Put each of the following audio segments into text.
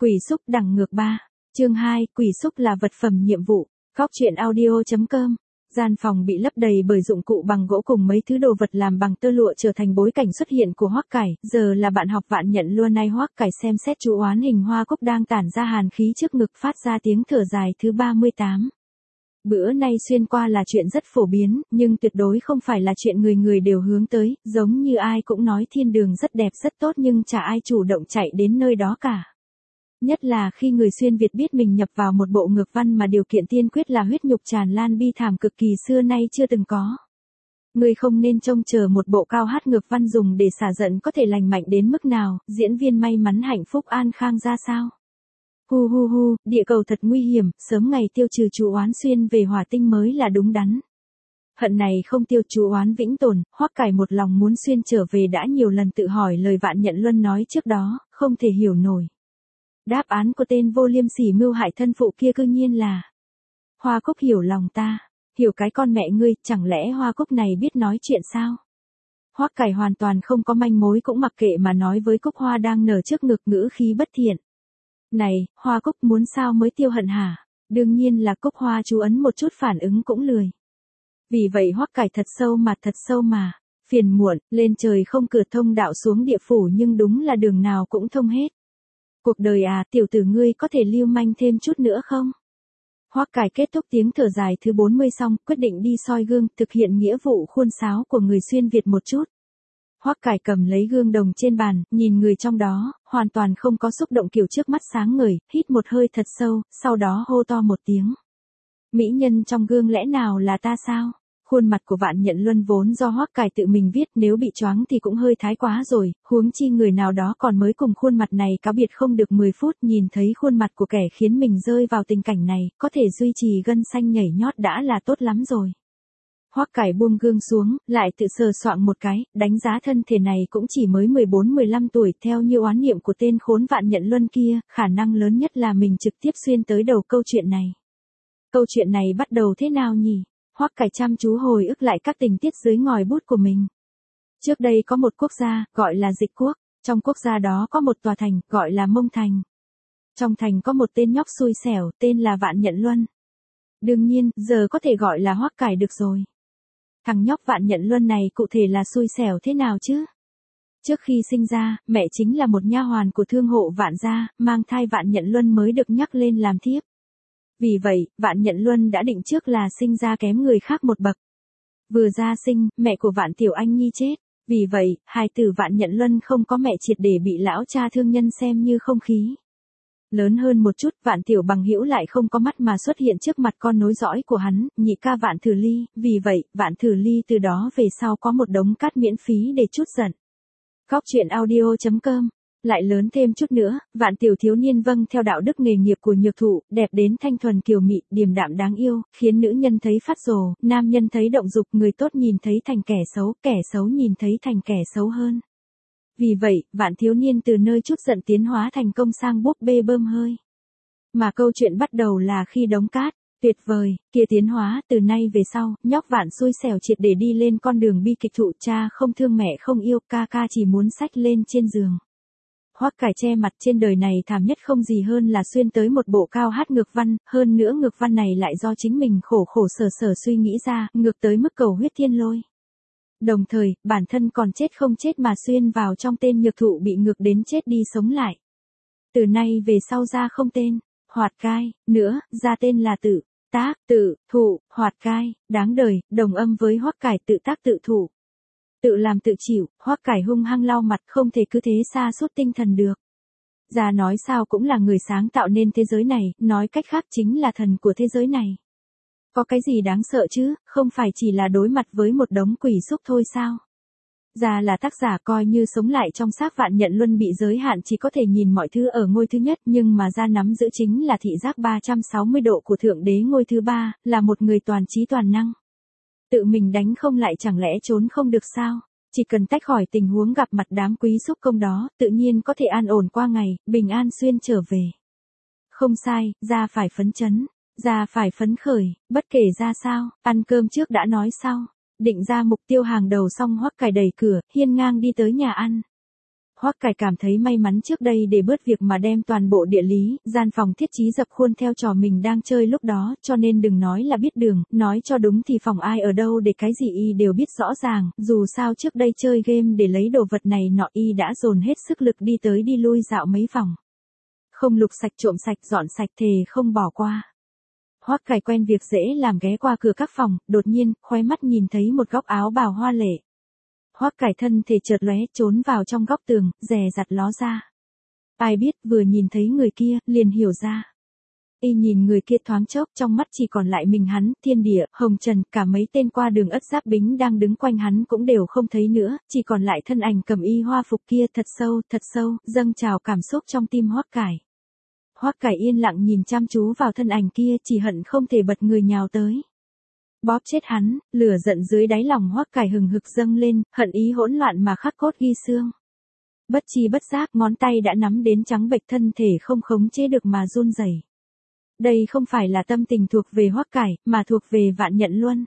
Quỷ xúc đẳng ngược 3. Chương 2, quỷ xúc là vật phẩm nhiệm vụ. Góc truyện audio.com. Gian phòng bị lấp đầy bởi dụng cụ bằng gỗ cùng mấy thứ đồ vật làm bằng tơ lụa trở thành bối cảnh xuất hiện của Hoắc Cải. Giờ là bạn học Vạn Nhận Luân. Nay Hoắc Cải xem xét chú oán hình hoa cúc đang tản ra hàn khí trước ngực, phát ra tiếng thở dài thứ 38. Bữa nay xuyên qua là chuyện rất phổ biến, nhưng tuyệt đối không phải là chuyện người người đều hướng tới, giống như ai cũng nói thiên đường rất đẹp rất tốt nhưng chả ai chủ động chạy đến nơi đó cả. Nhất là khi người xuyên Việt biết mình nhập vào một bộ ngược văn mà điều kiện tiên quyết là huyết nhục tràn lan bi thảm cực kỳ xưa nay chưa từng có. Người không nên trông chờ một bộ cao hát ngược văn dùng để xả giận có thể lành mạnh đến mức nào, diễn viên may mắn hạnh phúc an khang ra sao. Hu hu hu, địa cầu thật nguy hiểm, sớm ngày tiêu trừ chú oán xuyên về hỏa tinh mới là đúng đắn. Hận này không tiêu chú oán vĩnh tồn, Hoắc Cải một lòng muốn xuyên trở về đã nhiều lần tự hỏi lời Vạn Nhận Luân nói trước đó, không thể hiểu nổi. Đáp án của tên vô liêm sỉ mưu hại thân phụ kia cư nhiên là: Hoa Cúc hiểu lòng ta, hiểu cái con mẹ ngươi, chẳng lẽ Hoa Cúc này biết nói chuyện sao? Hoắc Cải hoàn toàn không có manh mối cũng mặc kệ mà nói với Cúc Hoa đang nở trước ngực, ngữ khí bất thiện. Này, Hoa Cúc muốn sao mới tiêu hận hả? Đương nhiên là Cúc Hoa chú ấn một chút phản ứng cũng lười. Vì vậy Hoắc Cải thật sâu mà, phiền muộn, lên trời không cửa thông đạo xuống địa phủ nhưng đúng là đường nào cũng thông hết. Cuộc đời à, tiểu tử ngươi có thể lưu manh thêm chút nữa không? Hoắc Cải kết thúc tiếng thở dài thứ 40 xong, quyết định đi soi gương, thực hiện nghĩa vụ khuôn sáo của người xuyên Việt một chút. Hoắc Cải cầm lấy gương đồng trên bàn, nhìn người trong đó, hoàn toàn không có xúc động, kiểu trước mắt sáng ngời, hít một hơi thật sâu, sau đó hô to một tiếng. Mỹ nhân trong gương lẽ nào là ta sao? Khuôn mặt của Vạn Nhận Luân vốn do Hoắc Cải tự mình viết, nếu bị choáng thì cũng hơi thái quá rồi, huống chi người nào đó còn mới cùng khuôn mặt này cáo biệt không được 10 phút, nhìn thấy khuôn mặt của kẻ khiến mình rơi vào tình cảnh này, có thể duy trì gân xanh nhảy nhót đã là tốt lắm rồi. Hoắc Cải buông gương xuống, lại tự sờ soạng một cái, đánh giá thân thể này cũng chỉ mới 14-15 tuổi, theo như oán niệm của tên khốn Vạn Nhận Luân kia, khả năng lớn nhất là mình trực tiếp xuyên tới đầu câu chuyện này. Câu chuyện này bắt đầu thế nào nhỉ? Hoắc Cải chăm chú hồi ức lại các tình tiết dưới ngòi bút của mình. Trước đây có một quốc gia, gọi là Dịch Quốc, trong quốc gia đó có một tòa thành, gọi là Mông Thành. Trong thành có một tên nhóc xui xẻo, tên là Vạn Nhận Luân. Đương nhiên, giờ có thể gọi là Hoắc Cải được rồi. Thằng nhóc Vạn Nhận Luân này cụ thể là xui xẻo thế nào chứ? Trước khi sinh ra, mẹ chính là một nha hoàn của thương hộ Vạn gia, mang thai Vạn Nhận Luân mới được nhắc lên làm thiếp. Vì vậy, Vạn Nhận Luân đã định trước là sinh ra kém người khác một bậc. Vừa ra sinh, mẹ của Vạn Tiểu Anh Nhi chết. Vì vậy, hài tử Vạn Nhận Luân không có mẹ triệt để bị lão cha thương nhân xem như không khí. Lớn hơn một chút, Vạn Tiểu Bằng Hữu lại không có mắt mà xuất hiện trước mặt con nối dõi của hắn, nhị ca Vạn Thử Ly, vì vậy, Vạn Thử Ly từ đó về sau có một đống cát miễn phí để trút giận. Góc truyện audio.com. Lại lớn thêm chút nữa, Vạn Tiểu thiếu niên vâng theo đạo đức nghề nghiệp của nhược thụ, đẹp đến thanh thuần kiều mị, điềm đạm đáng yêu, khiến nữ nhân thấy phát rồ, nam nhân thấy động dục, người tốt nhìn thấy thành kẻ xấu nhìn thấy thành kẻ xấu hơn. Vì vậy, Vạn thiếu niên từ nơi chút giận tiến hóa thành công sang búp bê bơm hơi. Mà câu chuyện bắt đầu là khi đống cát, tuyệt vời, kia tiến hóa, từ nay về sau, nhóc Vạn xui xẻo triệt để đi lên con đường bi kịch, thụ cha không thương mẹ không yêu, ca ca chỉ muốn xách lên trên giường. Hoắc Cải che mặt, trên đời này thảm nhất không gì hơn là xuyên tới một bộ cao hát ngược văn, hơn nữa ngược văn này lại do chính mình khổ sở suy nghĩ ra, ngược tới mức cầu huyết thiên lôi. Đồng thời, bản thân còn chết không chết mà xuyên vào trong tên nhược thụ bị ngược đến chết đi sống lại. Từ nay về sau ra không tên, Hoạt Cai, nữa, ra tên là tự tác, tự thụ, Hoạt Cai, đáng đời, đồng âm với Hoắc Cải tự tác tự thụ. Tự làm tự chịu, Hoắc Cải hung hăng lau mặt, không thể cứ thế sa sút tinh thần được. Ra nói sao cũng là người sáng tạo nên thế giới này, nói cách khác chính là thần của thế giới này. Có cái gì đáng sợ chứ, không phải chỉ là đối mặt với một đống quỷ xúc thôi sao? Ra là tác giả coi như sống lại trong xác Vạn Nhận Luân bị giới hạn chỉ có thể nhìn mọi thứ ở ngôi thứ nhất, nhưng mà ra nắm giữ chính là thị giác 360 độ của Thượng Đế ngôi thứ ba, là một người toàn trí toàn năng. Tự mình đánh không lại chẳng lẽ trốn không được sao? Chỉ cần tách khỏi tình huống gặp mặt đám quý xúc công đó, tự nhiên có thể an ổn qua ngày, bình an xuyên trở về. Không sai, ra phải phấn chấn, ra phải phấn khởi, bất kể ra sao, ăn cơm trước đã nói sau. Định ra mục tiêu hàng đầu xong, Hoắc Cải đẩy cửa, hiên ngang đi tới nhà ăn. Hoắc Cải cảm thấy may mắn trước đây để bớt việc mà đem toàn bộ địa lý, gian phòng thiết trí dập khuôn theo trò mình đang chơi lúc đó, cho nên đừng nói là biết đường, nói cho đúng thì phòng ai ở đâu để cái gì y đều biết rõ ràng, dù sao trước đây chơi game để lấy đồ vật này nọ y đã dồn hết sức lực đi tới đi lui dạo mấy vòng. Không lục sạch trộm sạch dọn sạch thề không bỏ qua. Hoắc Cải quen việc dễ làm ghé qua cửa các phòng, đột nhiên, khóe mắt nhìn thấy một góc áo bào hoa lệ. Hoắc Cải thân thể chợt lóe trốn vào trong góc tường, dè dặt ló ra. Ai biết vừa nhìn thấy người kia, liền hiểu ra. Y nhìn người kia thoáng chốc trong mắt chỉ còn lại mình hắn, thiên địa, hồng trần, cả mấy tên qua đường ất giáp bính đang đứng quanh hắn cũng đều không thấy nữa, chỉ còn lại thân ảnh cầm y hoa phục kia thật sâu, dâng trào cảm xúc trong tim Hoắc Cải. Hoắc Cải yên lặng nhìn chăm chú vào thân ảnh kia chỉ hận không thể bật người nhào tới. Bóp chết hắn, lửa giận dưới đáy lòng Hoắc Cải hừng hực dâng lên, hận ý hỗn loạn mà khắc cốt ghi xương. Bất chi bất giác ngón tay đã nắm đến trắng bệch thân thể không khống chế được mà run rẩy. Đây không phải là tâm tình thuộc về Hoắc Cải, mà thuộc về Vạn Nhận Luân.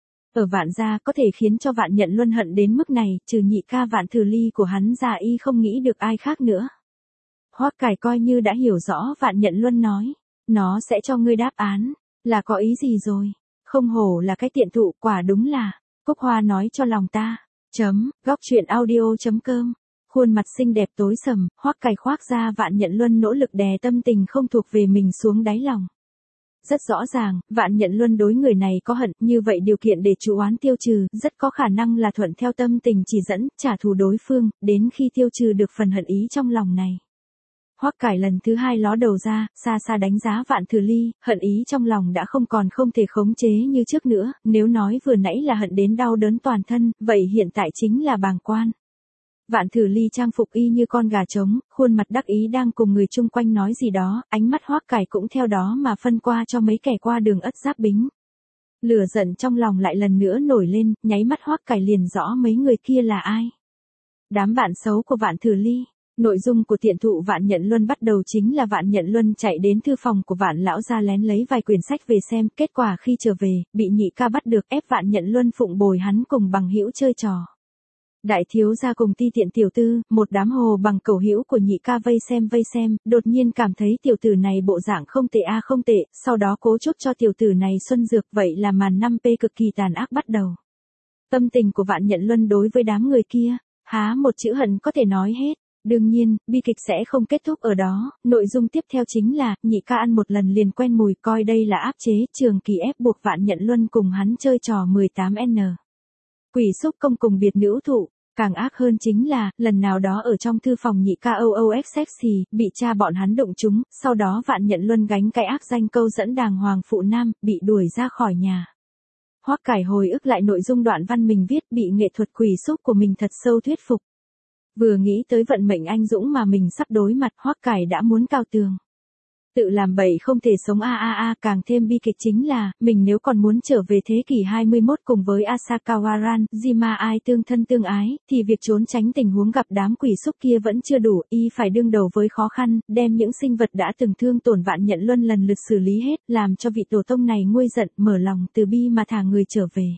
Ở Vạn gia có thể khiến cho Vạn Nhận Luân hận đến mức này, trừ nhị ca Vạn Thử Ly của hắn ra y không nghĩ được ai khác nữa. Hoắc Cải coi như đã hiểu rõ Vạn Nhận Luân nói, nó sẽ cho ngươi đáp án, là có ý gì rồi, không hổ là cái tiện thụ, quả đúng là, Cúc Hoa nói cho lòng ta. Góc truyện audio.com. Khuôn mặt xinh đẹp tối sầm, Hoắc Cải khoác ra Vạn Nhận Luân nỗ lực đè tâm tình không thuộc về mình xuống đáy lòng. Rất rõ ràng, Vạn Nhận Luân đối người này có hận, như vậy điều kiện để chu oán tiêu trừ, rất có khả năng là thuận theo tâm tình chỉ dẫn, trả thù đối phương, đến khi tiêu trừ được phần hận ý trong lòng này. Hoắc Cải lần thứ hai ló đầu ra, xa xa đánh giá Vạn Thử Ly, hận ý trong lòng đã không thể khống chế như trước nữa, nếu nói vừa nãy là hận đến đau đớn toàn thân, vậy hiện tại chính là bàng quan. Vạn Thử Ly trang phục y như con gà trống, khuôn mặt đắc ý đang cùng người chung quanh nói gì đó, ánh mắt Hoắc Cải cũng theo đó mà phân qua cho mấy kẻ qua đường ất giáp bính. Lửa giận trong lòng lại lần nữa nổi lên, nháy mắt Hoắc Cải liền rõ mấy người kia là ai. Đám bạn xấu của Vạn Thử Ly. Nội dung của tiện thụ Vạn Nhận Luân bắt đầu chính là Vạn Nhận Luân chạy đến thư phòng của Vạn lão gia lén lấy vài quyển sách về xem, kết quả khi trở về, bị nhị ca bắt được ép Vạn Nhận Luân phụng bồi hắn cùng bằng hữu chơi trò. Đại thiếu gia cùng ti tiện tiểu tư, một đám hồ bằng cầu hữu của nhị ca vây xem, đột nhiên cảm thấy tiểu tử này bộ dạng không tệ không tệ, sau đó cố chốt cho tiểu tử này xuân dược, vậy là màn 5P cực kỳ tàn ác bắt đầu. Tâm tình của Vạn Nhận Luân đối với đám người kia, há một chữ hận có thể nói hết. Đương nhiên, bi kịch sẽ không kết thúc ở đó, nội dung tiếp theo chính là, nhị ca ăn một lần liền quen mùi, coi đây là áp chế, trường kỳ ép buộc Vạn Nhận Luân cùng hắn chơi trò 18N. Quỷ xúc công cùng biệt nữ thụ, càng ác hơn chính là, lần nào đó ở trong thư phòng nhị ca sexy, bị cha bọn hắn đụng trúng, sau đó Vạn Nhận Luân gánh cái ác danh câu dẫn đàng hoàng phụ nam, bị đuổi ra khỏi nhà. Hoắc Cải hồi ức lại nội dung đoạn văn mình viết, bị nghệ thuật quỷ xúc của mình thật sâu thuyết phục. Vừa nghĩ tới vận mệnh anh dũng mà mình sắp đối mặt, Hoắc Cải đã muốn cao tường. Tự làm bậy không thể sống càng thêm bi kịch chính là, mình nếu còn muốn trở về thế kỷ 21 cùng với Asakawa Ran, Jima ai tương thân tương ái, thì việc trốn tránh tình huống gặp đám quỷ xúc kia vẫn chưa đủ, y phải đương đầu với khó khăn, đem những sinh vật đã từng thương tổn Vạn Nhận Luân lần lượt xử lý hết, làm cho vị tổ tông này nguôi giận, mở lòng từ bi mà thả người trở về.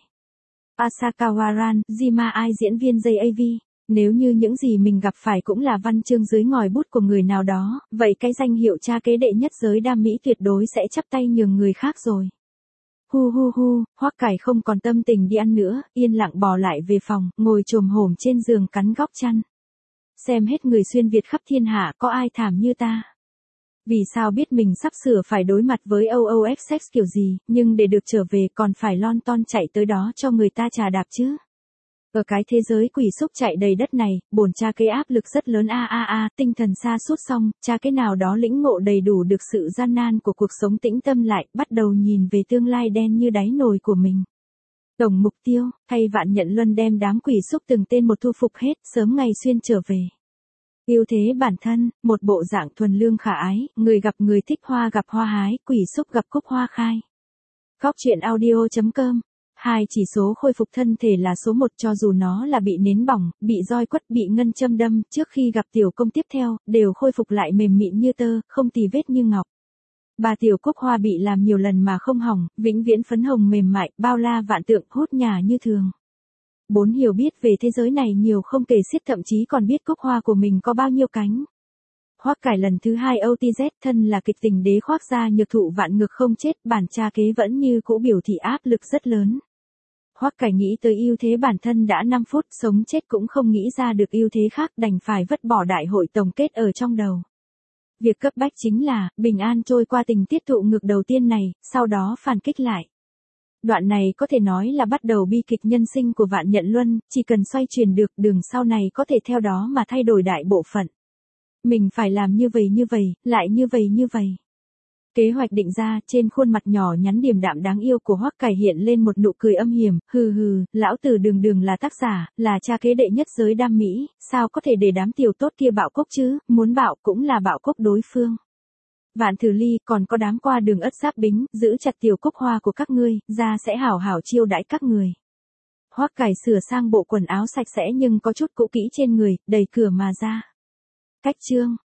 Asakawa Ran, Jima ai diễn viên JAV. Nếu như những gì mình gặp phải cũng là văn chương dưới ngòi bút của người nào đó, vậy cái danh hiệu cha kế đệ nhất giới đam mỹ tuyệt đối sẽ chắp tay nhường người khác rồi. Hoắc Cải không còn tâm tình đi ăn nữa, yên lặng bò lại về phòng, ngồi chồm hổm trên giường cắn góc chăn. Xem hết người xuyên Việt khắp thiên hạ có ai thảm như ta. Vì sao biết mình sắp sửa phải đối mặt với sex kiểu gì, nhưng để được trở về còn phải lon ton chạy tới đó cho người ta chà đạp chứ. Ở cái thế giới quỷ xúc chạy đầy đất này, bổn cha kế áp lực rất lớn tinh thần sa sút xong, cha kế nào đó lĩnh ngộ đầy đủ được sự gian nan của cuộc sống tĩnh tâm lại, bắt đầu nhìn về tương lai đen như đáy nồi của mình. Tổng mục tiêu, thay Vạn Nhận Luân đem đám quỷ xúc từng tên một thu phục hết, sớm ngày xuyên trở về. Yêu thế bản thân, một bộ dạng thuần lương khả ái, người gặp người thích hoa gặp hoa hái, quỷ xúc gặp cúc hoa khai. Góc truyện audio.com. Hai chỉ số khôi phục thân thể là số 1, cho dù nó là bị nến bỏng, bị roi quất, bị ngân châm đâm, trước khi gặp tiểu công tiếp theo, đều khôi phục lại mềm mịn như tơ, không tì vết như ngọc. Bà tiểu cúc hoa bị làm nhiều lần mà không hỏng, vĩnh viễn phấn hồng mềm mại, bao la vạn tượng, hốt nhà như thường. 4 hiểu biết về thế giới này nhiều không kể xiết, thậm chí còn biết cúc hoa của mình có bao nhiêu cánh. Hoắc Cải lần thứ 2 OTZ, thân là kịch tình đế khoác da nhược thụ vạn ngược không chết, bản cha kế vẫn như cũ biểu thị áp lực rất lớn. Hoắc Cải nghĩ tới ưu thế bản thân đã 5 phút, sống chết cũng không nghĩ ra được ưu thế khác, đành phải vứt bỏ đại hội tổng kết ở trong đầu. Việc cấp bách chính là, bình an trôi qua tình tiết thụ ngược đầu tiên này, sau đó phản kích lại. Đoạn này có thể nói là bắt đầu bi kịch nhân sinh của Vạn Nhận Luân, chỉ cần xoay chuyển được, đường sau này có thể theo đó mà thay đổi đại bộ phận. Mình phải làm như vậy, lại như vậy. Kế hoạch định ra, trên khuôn mặt nhỏ nhắn điềm đạm đáng yêu của Hoắc Cải hiện lên một nụ cười âm hiểm, hừ, lão tử đường là tác giả, là cha kế đệ nhất giới đam mỹ, sao có thể để đám tiểu tốt kia bạo cốc chứ, muốn bạo cũng là bạo cốc đối phương. Vạn Thử Ly, còn có đám qua đường Ất Giáp Bính, giữ chặt tiểu cúc hoa của các ngươi, ra sẽ hảo hảo chiêu đãi các người. Hoắc Cải sửa sang bộ quần áo sạch sẽ nhưng có chút cũ kỹ trên người, đẩy cửa mà ra. Cách chương